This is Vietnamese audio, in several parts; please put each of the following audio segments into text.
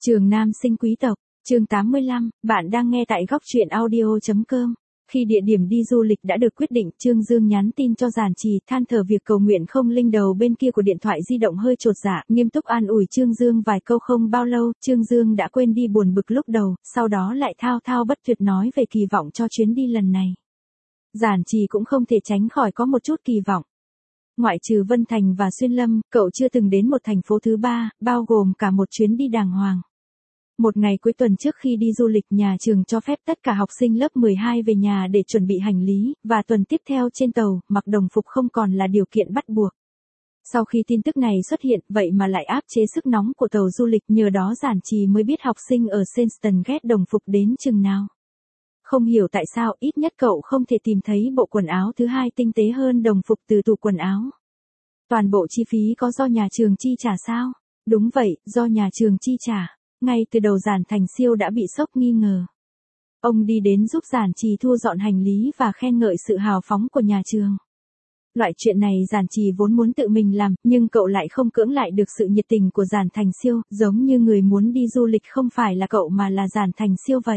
Trường Nam sinh quý tộc, chương 85, bạn đang nghe tại góc truyện audio.com. Khi địa điểm đi du lịch đã được quyết định, Trương Dương nhắn tin cho Giản Trì, than thở việc cầu nguyện không linh đầu bên kia của điện thoại di động hơi chột dạ, nghiêm túc an ủi Trương Dương vài câu. Không bao lâu, Trương Dương đã quên đi buồn bực lúc đầu, sau đó lại thao thao bất tuyệt nói về kỳ vọng cho chuyến đi lần này. Giản Trì cũng không thể tránh khỏi có một chút kỳ vọng. Ngoại trừ Vân Thành và Xuyên Lâm, cậu chưa từng đến một thành phố thứ ba, bao gồm cả một chuyến đi đàng hoàng. Một ngày cuối tuần trước khi đi du lịch, nhà trường cho phép tất cả học sinh lớp 12 về nhà để chuẩn bị hành lý, và tuần tiếp theo trên tàu, mặc đồng phục không còn là điều kiện bắt buộc. Sau khi tin tức này xuất hiện, vậy mà lại áp chế sức nóng của tàu du lịch, nhờ đó Giản Trì mới biết học sinh ở Senston ghét đồng phục đến chừng nào. Không hiểu tại sao, ít nhất cậu không thể tìm thấy bộ quần áo thứ hai tinh tế hơn đồng phục từ tủ quần áo. Toàn bộ chi phí có do nhà trường chi trả sao? Đúng vậy, do nhà trường chi trả. Ngay từ đầu Giản Thành Siêu đã bị sốc nghi ngờ. Ông đi đến giúp Giản Trì thu dọn hành lý và khen ngợi sự hào phóng của nhà trường. Loại chuyện này Giản Trì vốn muốn tự mình làm, nhưng cậu lại không cưỡng lại được sự nhiệt tình của Giản Thành Siêu, giống như người muốn đi du lịch không phải là cậu mà là Giản Thành Siêu vậy.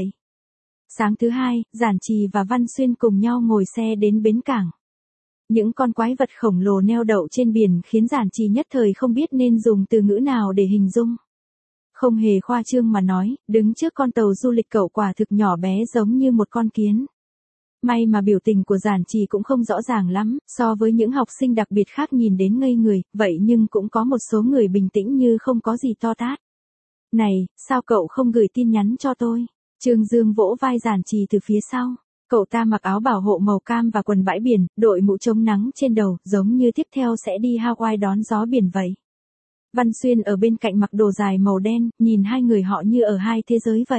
Sáng thứ hai, Giản Trì và Văn Xuyên cùng nhau ngồi xe đến bến cảng. Những con quái vật khổng lồ neo đậu trên biển khiến Giản Trì nhất thời không biết nên dùng từ ngữ nào để hình dung. Không hề khoa trương mà nói, đứng trước con tàu du lịch cậu quả thực nhỏ bé giống như một con kiến. May mà biểu tình của Giản Trì cũng không rõ ràng lắm, so với những học sinh đặc biệt khác nhìn đến ngây người, vậy nhưng cũng có một số người bình tĩnh như không có gì to tát. Này, sao cậu không gửi tin nhắn cho tôi? Trương Dương vỗ vai Giản Trì từ phía sau. Cậu ta mặc áo bảo hộ màu cam và quần bãi biển, đội mũ chống nắng trên đầu, giống như tiếp theo sẽ đi Hawaii đón gió biển vậy. Văn Xuyên ở bên cạnh mặc đồ dài màu đen, nhìn hai người họ như ở hai thế giới vậy.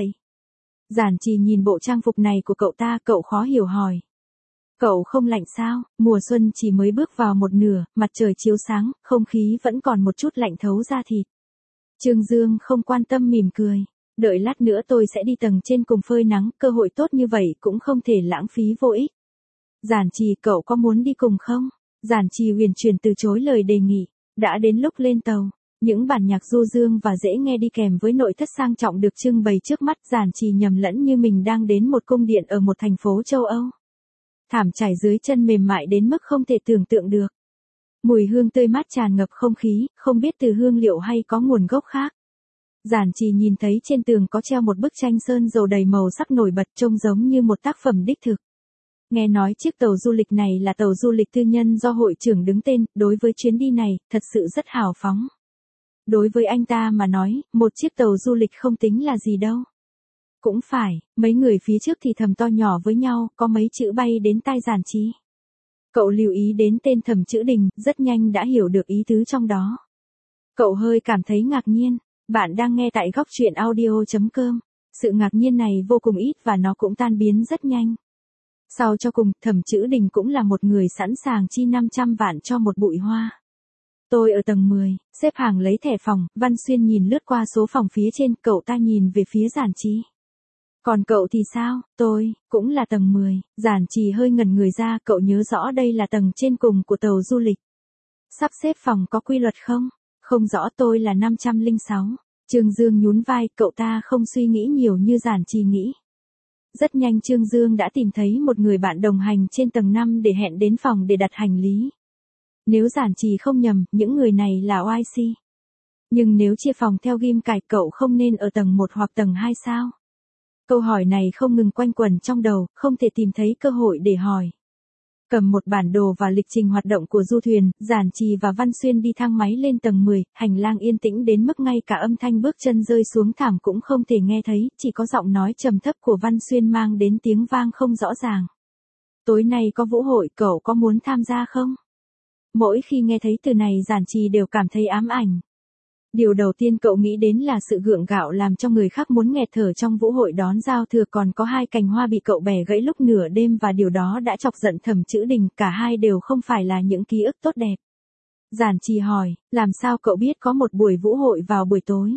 Giản Trì nhìn bộ trang phục này của cậu ta, cậu khó hiểu hỏi. Cậu không lạnh sao? Mùa xuân chỉ mới bước vào một nửa, mặt trời chiếu sáng, không khí vẫn còn một chút lạnh thấu da thịt. Trương Dương không quan tâm mỉm cười. Đợi lát nữa tôi sẽ đi tầng trên cùng phơi nắng, cơ hội tốt như vậy cũng không thể lãng phí vô ích. Giản Trì, cậu có muốn đi cùng không? Giản Trì huyền chuyển từ chối lời đề nghị. Đã đến lúc lên tàu. Những bản nhạc du dương và dễ nghe đi kèm với nội thất sang trọng được trưng bày trước mắt. Giản Trì nhầm lẫn như mình đang đến một cung điện ở một thành phố châu Âu. Thảm trải dưới chân mềm mại đến mức không thể tưởng tượng được. Mùi hương tươi mát tràn ngập không khí, không biết từ hương liệu hay có nguồn gốc khác. Giản Trì nhìn thấy trên tường có treo một bức tranh sơn dầu đầy màu sắc nổi bật, trông giống như một tác phẩm đích thực. Nghe nói chiếc tàu du lịch này là tàu du lịch tư nhân do hội trưởng đứng tên, đối với chuyến đi này, thật sự rất hào phóng. Đối với anh ta mà nói, một chiếc tàu du lịch không tính là gì đâu. Cũng phải, mấy người phía trước thì thầm to nhỏ với nhau, có mấy chữ bay đến tai Giản Trì. Cậu lưu ý đến tên Thẩm Chữ Đình, rất nhanh đã hiểu được ý tứ trong đó. Cậu hơi cảm thấy ngạc nhiên. Bạn đang nghe tại góc truyện audio.com. Sự ngạc nhiên này vô cùng ít và nó cũng tan biến rất nhanh. Sau cho cùng, Thẩm Chữ Đình cũng là một người sẵn sàng chi 500 vạn cho một bụi hoa. Tôi ở tầng 10, xếp hàng lấy thẻ phòng. Văn Xuyên nhìn lướt qua số phòng phía trên, cậu ta nhìn về phía Giản Trì. Còn cậu thì sao? Tôi cũng là tầng 10. Giản Trì hơi ngẩn người ra, cậu nhớ rõ đây là tầng trên cùng của tàu du lịch. Sắp xếp phòng có quy luật không? Không rõ, tôi là 506. Trương Dương nhún vai, cậu ta không suy nghĩ nhiều như Giản Trì nghĩ. Rất nhanh Trương Dương đã tìm thấy một người bạn đồng hành trên tầng 5 để hẹn đến phòng để đặt hành lý. Nếu Giản Trì không nhầm, những người này là OIC. Nhưng nếu chia phòng theo ghim cài, cậu không nên ở tầng 1 hoặc tầng 2 sao? Câu hỏi này không ngừng quanh quẩn trong đầu, không thể tìm thấy cơ hội để hỏi. Cầm một bản đồ và lịch trình hoạt động của du thuyền, Giản Trì và Văn Xuyên đi thang máy lên tầng 10, hành lang yên tĩnh đến mức ngay cả âm thanh bước chân rơi xuống thảm cũng không thể nghe thấy, chỉ có giọng nói trầm thấp của Văn Xuyên mang đến tiếng vang không rõ ràng. Tối nay có vũ hội, cậu có muốn tham gia không? Mỗi khi nghe thấy từ này Giản Trì đều cảm thấy ám ảnh. Điều đầu tiên cậu nghĩ đến là sự gượng gạo làm cho người khác muốn nghẹt thở trong vũ hội đón giao thừa, còn có hai cành hoa bị cậu bẻ gãy lúc nửa đêm và điều đó đã chọc giận Thẩm Chữ Đình, cả hai đều không phải là những ký ức tốt đẹp. Giản Trì hỏi, làm sao cậu biết có một buổi vũ hội vào buổi tối?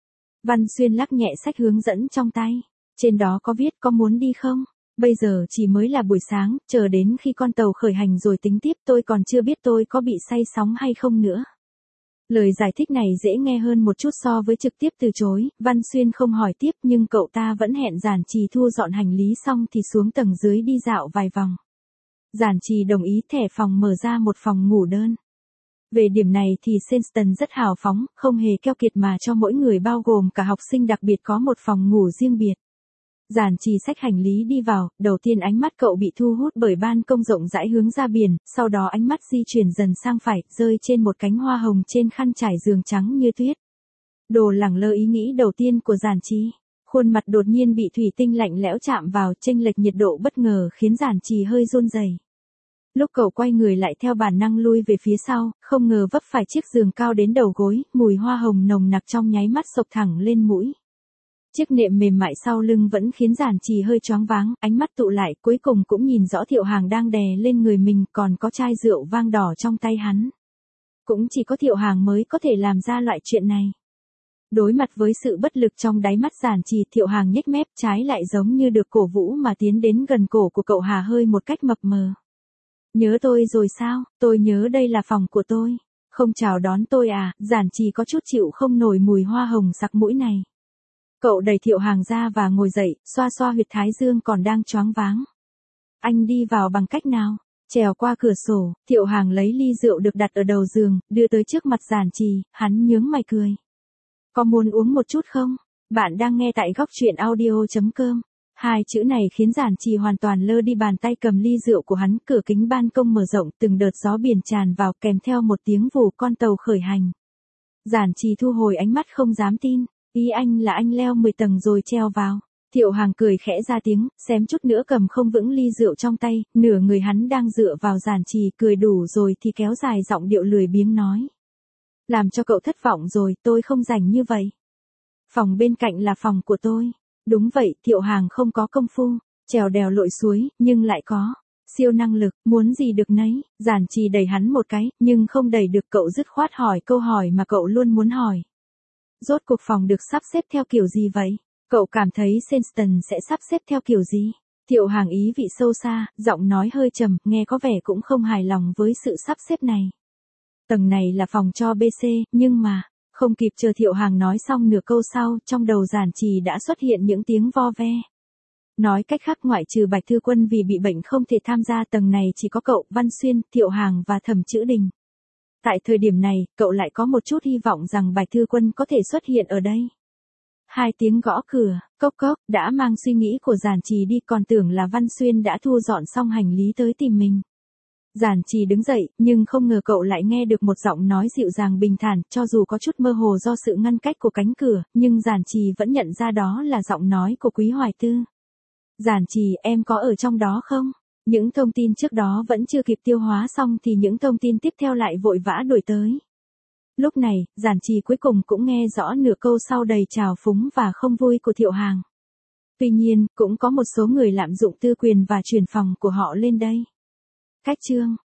Văn Xuyên lắc nhẹ sách hướng dẫn trong tay. Trên đó có viết có muốn đi không? Bây giờ chỉ mới là buổi sáng, chờ đến khi con tàu khởi hành rồi tính tiếp, tôi còn chưa biết tôi có bị say sóng hay không nữa. Lời giải thích này dễ nghe hơn một chút so với trực tiếp từ chối, Văn Xuyên không hỏi tiếp nhưng cậu ta vẫn hẹn Giản Trì thu dọn hành lý xong thì xuống tầng dưới đi dạo vài vòng. Giản Trì đồng ý, thẻ phòng mở ra một phòng ngủ đơn. Về điểm này thì Senston rất hào phóng, không hề keo kiệt mà cho mỗi người bao gồm cả học sinh đặc biệt có một phòng ngủ riêng biệt. Giản Trì xách hành lý đi vào, đầu tiên ánh mắt cậu bị thu hút bởi ban công rộng rãi hướng ra biển, sau đó ánh mắt di chuyển dần sang phải, rơi trên một cánh hoa hồng trên khăn trải giường trắng như tuyết. Đồ lẳng lơ ý nghĩ đầu tiên của Giản Trì. Khuôn mặt đột nhiên bị thủy tinh lạnh lẽo chạm vào, chênh lệch nhiệt độ bất ngờ khiến Giản Trì hơi run rẩy. Lúc cậu quay người lại theo bản năng lui về phía sau, không ngờ vấp phải chiếc giường cao đến đầu gối, mùi hoa hồng nồng nặc trong nháy mắt xộc thẳng lên mũi. Chiếc nệm mềm mại sau lưng vẫn khiến Giản Trì hơi choáng váng, ánh mắt tụ lại cuối cùng cũng nhìn rõ Thiệu Hàng đang đè lên người mình, còn có chai rượu vang đỏ trong tay hắn. Cũng chỉ có Thiệu Hàng mới có thể làm ra loại chuyện này. Đối mặt với sự bất lực trong đáy mắt Giản Trì, Thiệu Hàng nhếch mép, trái lại giống như được cổ vũ mà tiến đến gần cổ của cậu hà hơi một cách mập mờ. Nhớ tôi rồi sao? Tôi nhớ đây là phòng của tôi. Không chào đón tôi à? Giản Trì có chút chịu không nổi mùi hoa hồng sặc mũi này. Cậu đẩy Thiệu Hàng ra và ngồi dậy, xoa xoa huyệt thái dương còn đang choáng váng. Anh đi vào bằng cách nào? Trèo qua cửa sổ, Thiệu Hàng lấy ly rượu được đặt ở đầu giường, đưa tới trước mặt Giản Trì, hắn nhướng mày cười. Có muốn uống một chút không? Bạn đang nghe tại góc truyện audio.com. Hai chữ này khiến Giản Trì hoàn toàn lơ đi bàn tay cầm ly rượu của hắn, cửa kính ban công mở rộng, từng đợt gió biển tràn vào kèm theo một tiếng vù con tàu khởi hành. Giản Trì thu hồi ánh mắt không dám tin, ý anh là anh leo 10 tầng rồi treo vào. Thiệu Hàng cười khẽ ra tiếng, xém chút nữa cầm không vững ly rượu trong tay, nửa người hắn đang dựa vào Giản Trì, cười đủ rồi thì kéo dài giọng điệu lười biếng nói. Làm cho cậu thất vọng rồi, tôi không rảnh như vậy. Phòng bên cạnh là phòng của tôi. Đúng vậy, Thiệu Hàng không có công phu, trèo đèo lội suối, nhưng lại có siêu năng lực, muốn gì được nấy. Giản Trì đẩy hắn một cái, nhưng không đẩy được, cậu dứt khoát hỏi câu hỏi mà cậu luôn muốn hỏi. Rốt cuộc phòng được sắp xếp theo kiểu gì vậy? Cậu cảm thấy Senston sẽ sắp xếp theo kiểu gì? Thiệu Hàng ý vị sâu xa, giọng nói hơi trầm, nghe có vẻ cũng không hài lòng với sự sắp xếp này. Tầng này là phòng cho BC, nhưng mà... Không kịp chờ Thiệu Hàng nói xong nửa câu sau, trong đầu Giản Trì đã xuất hiện những tiếng vo ve. Nói cách khác, ngoại trừ Bạch Thư Quân vì bị bệnh không thể tham gia tầng này, chỉ có cậu, Văn Xuyên, Thiệu Hàng và Thẩm Chữ Đình. Tại thời điểm này, cậu lại có một chút hy vọng rằng Bạch Thư Quân có thể xuất hiện ở đây. Hai tiếng gõ cửa, cốc cốc, đã mang suy nghĩ của Giản Trì đi, còn tưởng là Văn Xuyên đã thu dọn xong hành lý tới tìm mình. Giản Trì đứng dậy, nhưng không ngờ cậu lại nghe được một giọng nói dịu dàng bình thản, cho dù có chút mơ hồ do sự ngăn cách của cánh cửa, nhưng Giản Trì vẫn nhận ra đó là giọng nói của Quý Hoài Tư. Giản Trì, em có ở trong đó không? Những thông tin trước đó vẫn chưa kịp tiêu hóa xong thì những thông tin tiếp theo lại vội vã đuổi tới. Lúc này, Giản Trì cuối cùng cũng nghe rõ nửa câu sau đầy trào phúng và không vui của Thiệu Hàng. Tuy nhiên, cũng có một số người lạm dụng tư quyền và chuyển phòng của họ lên đây. Cách chương